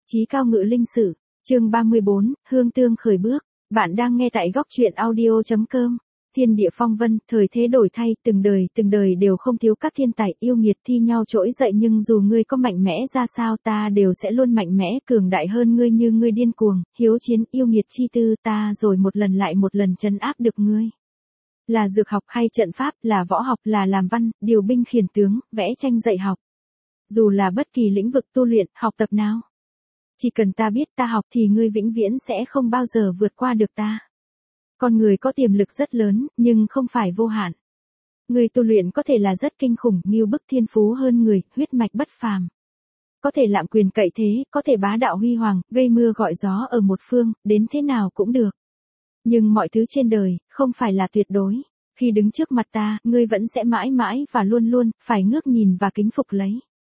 Chí cao ngự linh sử, chương 34, hương tương khởi bước. Bạn đang nghe tại góc truyện audio.com. Thiên địa phong vân, thời thế đổi thay, từng đời đều không thiếu các thiên tài yêu nghiệt thi nhau trỗi dậy, nhưng dù ngươi có mạnh mẽ ra sao ta đều sẽ luôn mạnh mẽ cường đại hơn ngươi, như ngươi điên cuồng, hiếu chiến yêu nghiệt chi tư ta rồi một lần lại một lần trấn áp được ngươi. Là dược học hay trận pháp, là võ học, là làm văn, điều binh khiển tướng, vẽ tranh dạy học. Dù là bất kỳ lĩnh vực tu luyện, học tập nào. Chỉ cần ta biết ta học thì ngươi vĩnh viễn sẽ không bao giờ vượt qua được ta. Con người có tiềm lực rất lớn, nhưng không phải vô hạn. Người tu luyện có thể là rất kinh khủng, nghêu bức thiên phú hơn người, huyết mạch bất phàm. Có thể lạm quyền cậy thế, có thể bá đạo huy hoàng, gây mưa gọi gió ở một phương, đến thế nào cũng được. Nhưng mọi thứ trên đời, không phải là tuyệt đối. Khi đứng trước mặt ta, ngươi vẫn sẽ mãi mãi và luôn luôn, phải ngước nhìn và kính phục lấy.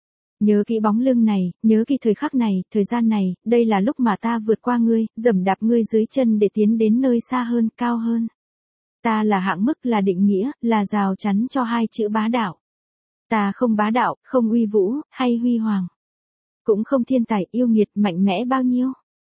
Nhớ kỹ bóng lưng này, nhớ kỹ thời khắc này, thời gian này, đây là lúc mà ta vượt qua ngươi, dẫm đạp ngươi dưới chân để tiến đến nơi xa hơn, cao hơn. Ta là hạng mức, là định nghĩa, là rào chắn cho hai chữ bá đạo. Ta không bá đạo, không uy vũ, hay huy hoàng. Cũng không thiên tài yêu nghiệt mạnh mẽ bao nhiêu.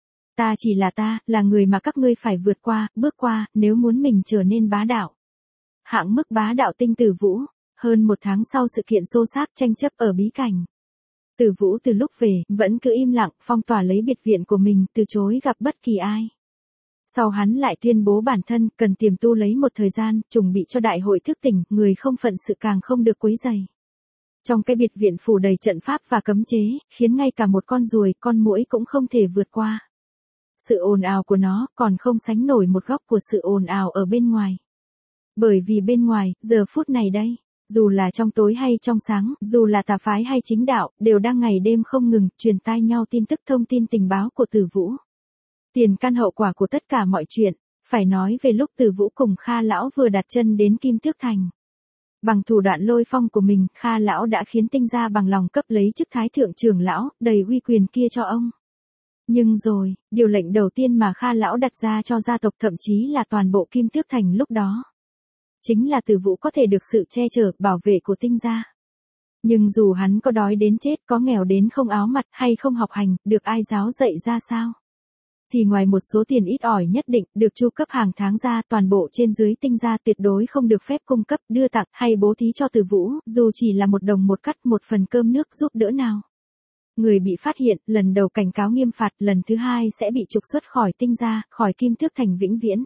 Ta chỉ là ta, là người mà các ngươi phải vượt qua, bước qua, nếu muốn mình trở nên bá đạo. Hạng mức bá đạo Tinh Tử Vũ. Hơn một tháng sau sự kiện xô xát tranh chấp ở bí cảnh. Tử Vũ từ lúc về, vẫn cứ im lặng, phong tỏa lấy biệt viện của mình, từ chối gặp bất kỳ ai. Sau hắn lại tuyên bố bản thân, cần tiềm tu lấy một thời gian, chuẩn bị cho đại hội thức tỉnh, người không phận sự càng không được quấy rầy. Trong cái biệt viện phủ đầy trận pháp và cấm chế, khiến ngay cả một con ruồi, con muỗi cũng không thể vượt qua. Sự ồn ào của nó, còn không sánh nổi một góc của sự ồn ào ở bên ngoài. Bởi vì bên ngoài, giờ phút này đây. Dù là trong tối hay trong sáng, dù là tà phái hay chính đạo, đều đang ngày đêm không ngừng, truyền tai nhau tin tức thông tin tình báo của Tử Vũ. Tiền căn hậu quả của tất cả mọi chuyện, phải nói về lúc Tử Vũ cùng Kha Lão vừa đặt chân đến Kim Tước Thành. Bằng thủ đoạn lôi phong của mình, Kha Lão đã khiến Tinh gia bằng lòng cấp lấy chức Thái Thượng Trưởng Lão, đầy uy quyền kia cho ông. Nhưng rồi, điều lệnh đầu tiên mà Kha Lão đặt ra cho gia tộc, thậm chí là toàn bộ Kim Tước Thành lúc đó, chính là Tử Vũ có thể được sự che chở, bảo vệ của Tinh gia. Nhưng dù hắn có đói đến chết, có nghèo đến không áo mặt, hay không học hành, được ai giáo dạy ra sao, thì ngoài một số tiền ít ỏi nhất định, được chu cấp hàng tháng ra, toàn bộ trên dưới Tinh gia tuyệt đối không được phép cung cấp, đưa tặng, hay bố thí cho Tử Vũ, dù chỉ là một đồng một cắt, một phần cơm nước giúp đỡ nào. Người bị phát hiện, lần đầu cảnh cáo nghiêm phạt, lần thứ hai sẽ bị trục xuất khỏi Tinh gia, khỏi Kim Tước Thành vĩnh viễn.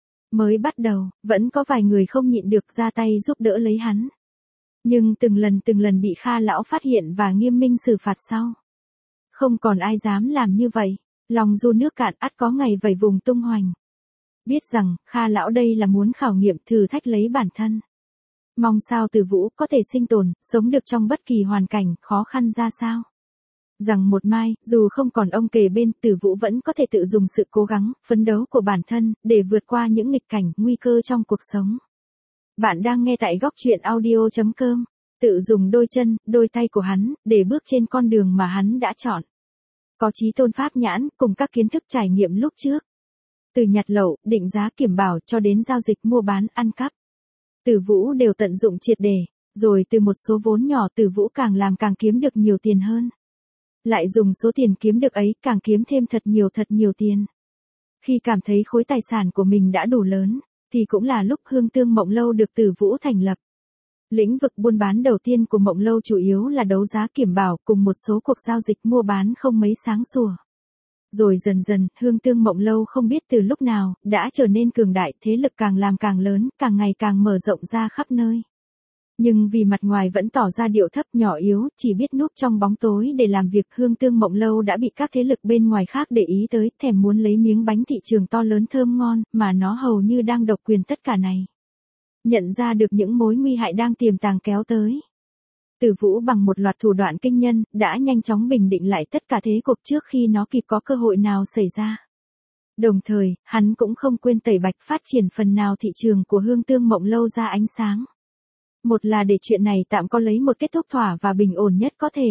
Mới bắt đầu, vẫn có vài người không nhịn được ra tay giúp đỡ lấy hắn. Nhưng từng lần bị Kha Lão phát hiện và nghiêm minh xử phạt sau. Không còn ai dám làm như vậy, lòng du nước cạn ắt có ngày vẩy vùng tung hoành. Biết rằng, Kha Lão đây là muốn khảo nghiệm thử thách lấy bản thân. Mong sao Tử Vũ có thể sinh tồn, sống được trong bất kỳ hoàn cảnh, khó khăn ra sao. Rằng một mai, dù không còn ông kề bên, Tử Vũ vẫn có thể tự dùng sự cố gắng, phấn đấu của bản thân, để vượt qua những nghịch cảnh, nguy cơ trong cuộc sống. Bạn đang nghe tại góc truyện audio.com. Tự dùng đôi chân, đôi tay của hắn, để bước trên con đường mà hắn đã chọn. Có chí tôn pháp nhãn, cùng các kiến thức trải nghiệm lúc trước. Từ nhặt lậu, định giá kiểm bảo, cho đến giao dịch mua bán, ăn cắp. Tử Vũ đều tận dụng triệt để, rồi từ một số vốn nhỏ Tử Vũ càng làm càng kiếm được nhiều tiền hơn. Lại dùng số tiền kiếm được ấy, càng kiếm thêm thật nhiều tiền. Khi cảm thấy khối tài sản của mình đã đủ lớn, thì cũng là lúc Hương Tương Mộng Lâu được Tử Vũ thành lập. Lĩnh vực buôn bán đầu tiên của Mộng Lâu chủ yếu là đấu giá kiểm bảo, cùng một số cuộc giao dịch mua bán không mấy sáng sủa. Rồi dần dần, Hương Tương Mộng Lâu không biết từ lúc nào, đã trở nên cường đại, thế lực càng làm càng lớn, càng ngày càng mở rộng ra khắp nơi. Nhưng vì mặt ngoài vẫn tỏ ra điệu thấp nhỏ yếu, chỉ biết núp trong bóng tối để làm việc, Hương Tương Mộng Lâu đã bị các thế lực bên ngoài khác để ý tới, thèm muốn lấy miếng bánh thị trường to lớn thơm ngon, mà nó hầu như đang độc quyền tất cả này. Nhận ra được những mối nguy hại đang tiềm tàng kéo tới. Tử Vũ bằng một loạt thủ đoạn kinh nhân, đã nhanh chóng bình định lại tất cả thế cục trước khi nó kịp có cơ hội nào xảy ra. Đồng thời, hắn cũng không quên tẩy bạch phát triển phần nào thị trường của Hương Tương Mộng Lâu ra ánh sáng. Một là để chuyện này tạm có lấy một kết thúc thỏa và bình ổn nhất có thể.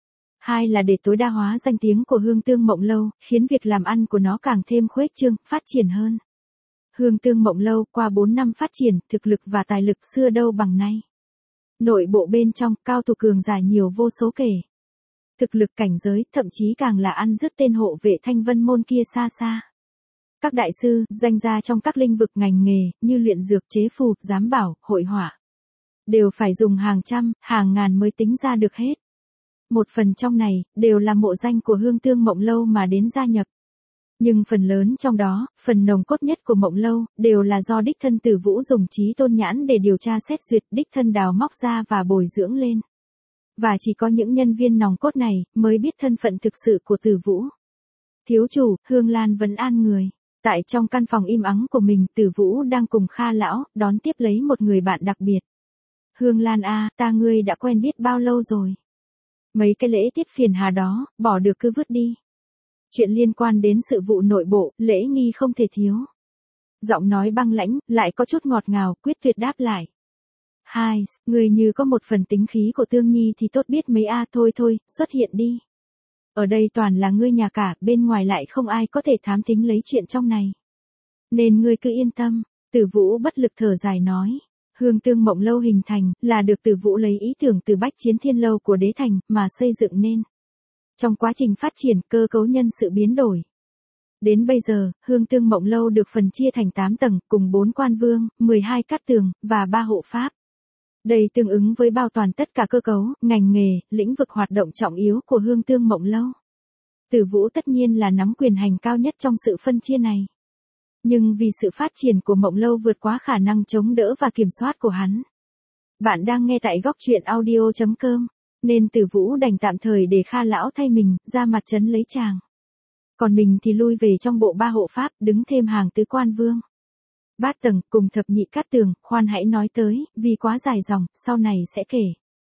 Hai là để tối đa hóa danh tiếng của Hương Tương Mộng Lâu, khiến việc làm ăn của nó càng thêm khuếch trương, phát triển hơn. Hương Tương Mộng Lâu qua 4 năm phát triển, thực lực và tài lực xưa đâu bằng nay. Nội bộ bên trong, cao thủ cường giả nhiều vô số kể. thực lực cảnh giới, thậm chí càng là ăn dứt tên hộ vệ Thanh Vân môn kia xa xa. Các đại sư, danh gia trong các lĩnh vực ngành nghề, như luyện dược, chế phù, giám bảo, hội họa, đều phải dùng hàng trăm, hàng ngàn mới tính ra được hết. Một phần trong này, đều là mộ danh của Hương Tương Mộng Lâu mà đến gia nhập. Nhưng phần lớn trong đó, phần nồng cốt nhất của Mộng Lâu, đều là do đích thân Tử Vũ dùng trí tôn nhãn để điều tra xét duyệt, đích thân đào móc ra và bồi dưỡng lên. Và chỉ có những nhân viên nòng cốt này, mới biết thân phận thực sự của Tử Vũ. Thiếu chủ, Hương Lan vấn an người. Tại trong căn phòng im ắng của mình, Tử Vũ đang cùng Kha lão, đón tiếp lấy một người bạn đặc biệt. Hương Lan a, ta ngươi đã quen biết bao lâu rồi? Mấy cái lễ tiết phiền hà đó, bỏ được cứ vứt đi. Chuyện liên quan đến sự vụ nội bộ, lễ nghi không thể thiếu. Giọng nói băng lãnh, lại có chút ngọt ngào, quyết tuyệt đáp lại. Hai, người như có một phần tính khí của Tương Nhi thì tốt biết mấy a, thôi thôi, xuất hiện đi. Ở đây toàn là ngươi nhà cả, bên ngoài lại không ai có thể thám thính lấy chuyện trong này. Nên ngươi cứ yên tâm, Tử Vũ bất lực thở dài nói. Hương Tương Mộng Lâu hình thành, là được Tử Vũ lấy ý tưởng từ Bách Chiến Thiên Lâu của Đế Thành, mà xây dựng nên. Trong quá trình phát triển, cơ cấu nhân sự biến đổi. Đến bây giờ, Hương Tương Mộng Lâu được phần chia thành 8 tầng, cùng 4 quan vương, 12 cát tường, và 3 hộ pháp. Đây tương ứng với bao toàn tất cả cơ cấu, ngành nghề, lĩnh vực hoạt động trọng yếu của Hương Tương Mộng Lâu. Tử Vũ tất nhiên là nắm quyền hành cao nhất trong sự phân chia này. Nhưng vì sự phát triển của Mộng Lâu vượt quá khả năng chống đỡ và kiểm soát của hắn. Bạn đang nghe tại góc truyện audio.com, nên Tử Vũ đành tạm thời để Kha lão thay mình, ra mặt trấn lấy chàng. Còn mình thì lui về trong bộ 3 hộ pháp, đứng thêm hàng tứ quan vương. Bát tầng, cùng thập nhị cát tường, khoan hãy nói tới, vì quá dài dòng, sau này sẽ kể.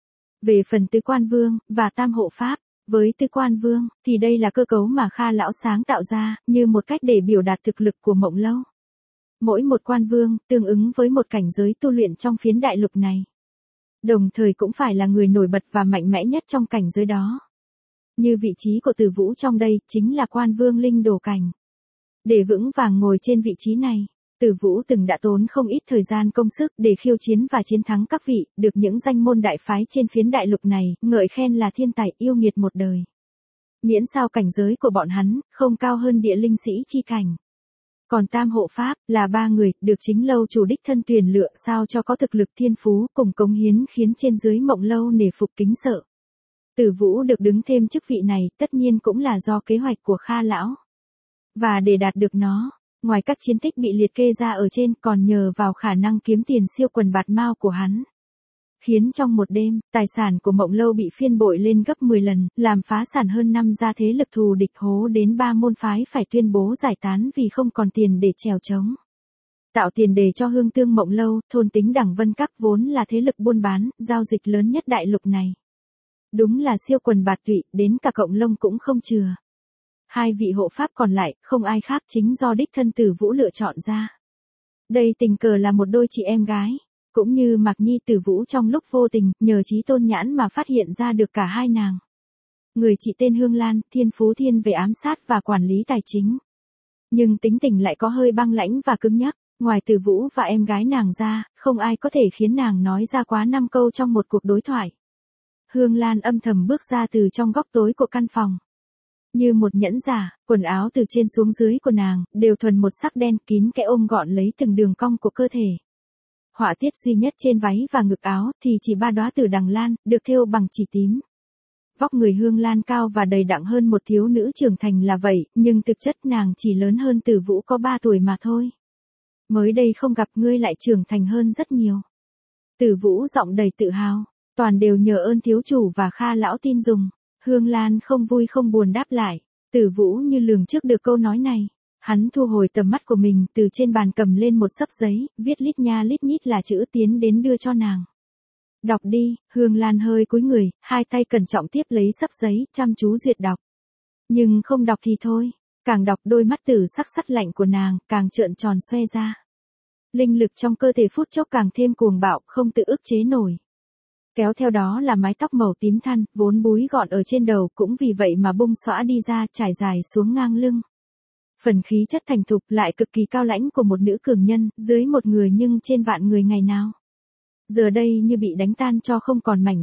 Về phần tứ quan vương, và tam hộ pháp, với tứ quan vương, thì đây là cơ cấu mà Kha lão sáng tạo ra, như một cách để biểu đạt thực lực của Mộng Lâu. Mỗi một quan vương, tương ứng với một cảnh giới tu luyện trong phiến đại lục này. Đồng thời cũng phải là người nổi bật và mạnh mẽ nhất trong cảnh giới đó. Như vị trí của Tử Vũ trong đây, chính là quan vương linh đồ cảnh. Để vững vàng ngồi trên vị trí này, Tử Vũ từng đã tốn không ít thời gian công sức để khiêu chiến và chiến thắng các vị, được những danh môn đại phái trên phiến đại lục này, ngợi khen là thiên tài yêu nghiệt một đời. Miễn sao cảnh giới của bọn hắn, không cao hơn địa linh sĩ chi cảnh. Còn tam hộ pháp, là 3 người, được chính lâu chủ đích thân tuyển lựa sao cho có thực lực thiên phú, cùng cống hiến khiến trên dưới Mộng Lâu nể phục kính sợ. Tử Vũ được đứng thêm chức vị này, tất nhiên cũng là do kế hoạch của Kha lão. Và để đạt được nó, ngoài các chiến tích bị liệt kê ra ở trên, còn nhờ vào khả năng kiếm tiền siêu quần bạt mao của hắn. Khiến trong một đêm, tài sản của Mộng Lâu bị phiên bội lên gấp 10 lần, làm phá sản hơn 5 gia thế lực thù địch, hố đến 3 môn phái phải tuyên bố giải tán vì không còn tiền để chèo chống. Tạo tiền đề cho Hương Tương Mộng Lâu, thôn tính Đẳng Vân Các vốn là thế lực buôn bán, giao dịch lớn nhất đại lục này. Đúng là siêu quần bạt tụy, đến cả cộng lông cũng không chừa. 2 vị hộ pháp còn lại, không ai khác chính do đích thân Tử Vũ lựa chọn ra. Đây tình cờ là một đôi chị em gái, cũng như Mạc Nhi Tử Vũ trong lúc vô tình, nhờ trí tôn nhãn mà phát hiện ra được cả hai nàng. Người chị tên Hương Lan, thiên phú thiên về ám sát và quản lý tài chính. Nhưng tính tình lại có hơi băng lãnh và cứng nhắc, ngoài Tử Vũ và em gái nàng ra, không ai có thể khiến nàng nói ra quá 5 câu trong một cuộc đối thoại. Hương Lan âm thầm bước ra từ trong góc tối của căn phòng. Như một nhẫn giả, quần áo từ trên xuống dưới của nàng, đều thuần một sắc đen kín kẽ ôm gọn lấy từng đường cong của cơ thể. Họa tiết duy nhất trên váy và ngực áo, thì chỉ 3 đóa tử đằng lan, được thêu bằng chỉ tím. Vóc người Hương Lan cao và đầy đặn hơn một thiếu nữ trưởng thành là vậy, nhưng thực chất nàng chỉ lớn hơn Tử Vũ có 3 tuổi mà thôi. Mới đây không gặp ngươi lại trưởng thành hơn rất nhiều. Tử Vũ giọng đầy tự hào, toàn đều nhờ ơn thiếu chủ và Kha lão tin dùng. Hương Lan không vui không buồn đáp lại. Tử Vũ như lường trước được câu nói này. Hắn thu hồi tầm mắt của mình, từ trên bàn cầm lên một xấp giấy, viết lít nha lít nhít là chữ tiến đến đưa cho nàng. Đọc đi. Hương Lan hơi cúi người, 2 tay cẩn trọng tiếp lấy xấp giấy, chăm chú duyệt đọc. Nhưng không đọc thì thôi, càng đọc đôi mắt tử sắc sắt lạnh của nàng, càng trợn tròn xoe ra. Linh lực trong cơ thể phút chốc càng thêm cuồng bạo, không tự ức chế nổi. Kéo theo đó là mái tóc màu tím than, vốn búi gọn ở trên đầu, cũng vì vậy mà bung xõa đi ra, trải dài xuống ngang lưng. Phần khí chất thành thục lại cực kỳ cao lãnh của một nữ cường nhân, dưới một người nhưng trên vạn người ngày nào. Giờ đây như bị đánh tan cho không còn mảnh giáp,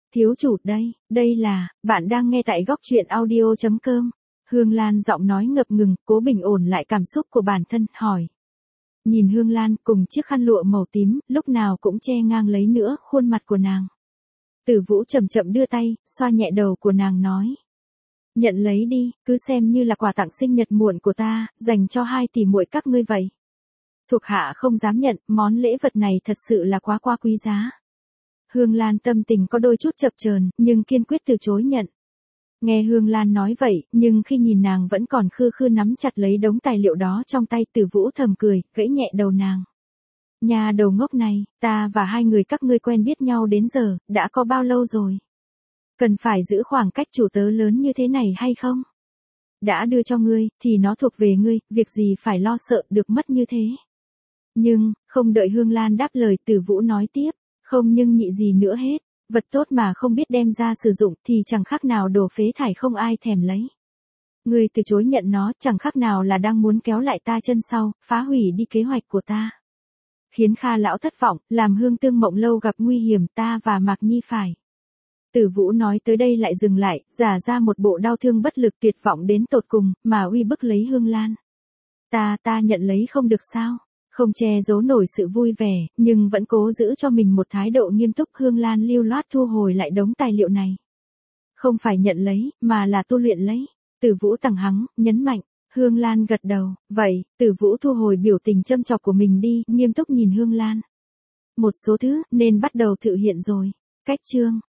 Thiếu chủ đây là, bạn đang nghe tại góc truyện audio.com. Hương Lan giọng nói ngập ngừng, cố bình ổn lại cảm xúc của bản thân, hỏi. Nhìn Hương Lan cùng chiếc khăn lụa màu tím, lúc nào cũng che ngang lấy nữa khuôn mặt của nàng. Tử Vũ chậm chậm đưa tay, xoa nhẹ đầu của nàng nói. Nhận lấy đi, cứ xem như là quà tặng sinh nhật muộn của ta, dành cho 2 tỷ muội các ngươi vậy. Thuộc hạ không dám nhận, món lễ vật này thật sự là quá quý giá. Hương Lan tâm tình có đôi chút chập chờn, nhưng kiên quyết từ chối nhận. Nghe Hương Lan nói vậy, nhưng khi nhìn nàng vẫn còn khư khư nắm chặt lấy đống tài liệu đó trong tay, Tử Vũ thầm cười, gãy nhẹ đầu nàng. Nhà đầu ngốc này, ta và 2 người các ngươi quen biết nhau đến giờ, đã có bao lâu rồi? Cần phải giữ khoảng cách chủ tớ lớn như thế này hay không? Đã đưa cho ngươi, thì nó thuộc về ngươi, việc gì phải lo sợ được mất như thế? Nhưng, không đợi Hương Lan đáp lời, Tử Vũ nói tiếp, không nhưng nhị gì nữa hết, vật tốt mà không biết đem ra sử dụng thì chẳng khác nào đổ phế thải không ai thèm lấy. Ngươi từ chối nhận nó chẳng khác nào là đang muốn kéo lại ta chân sau, phá hủy đi kế hoạch của ta. Khiến Kha lão thất vọng, làm Hương Tương Mộng Lâu gặp nguy hiểm, ta và Mạc Nhi phải. Tử Vũ nói tới đây lại dừng lại, giả ra một bộ đau thương bất lực tuyệt vọng đến tột cùng, mà uy bức lấy Hương Lan. Ta nhận lấy không được sao? Không che giấu nổi sự vui vẻ, nhưng vẫn cố giữ cho mình một thái độ nghiêm túc. Hương Lan lưu loát thu hồi lại đống tài liệu này. Không phải nhận lấy, mà là tu luyện lấy. Tử Vũ tằng hắng, nhấn mạnh. Hương Lan gật đầu, vậy, Tử Vũ thu hồi biểu tình châm chọc của mình đi, nghiêm túc nhìn Hương Lan. Một số thứ, nên bắt đầu thực hiện rồi. Cách chương.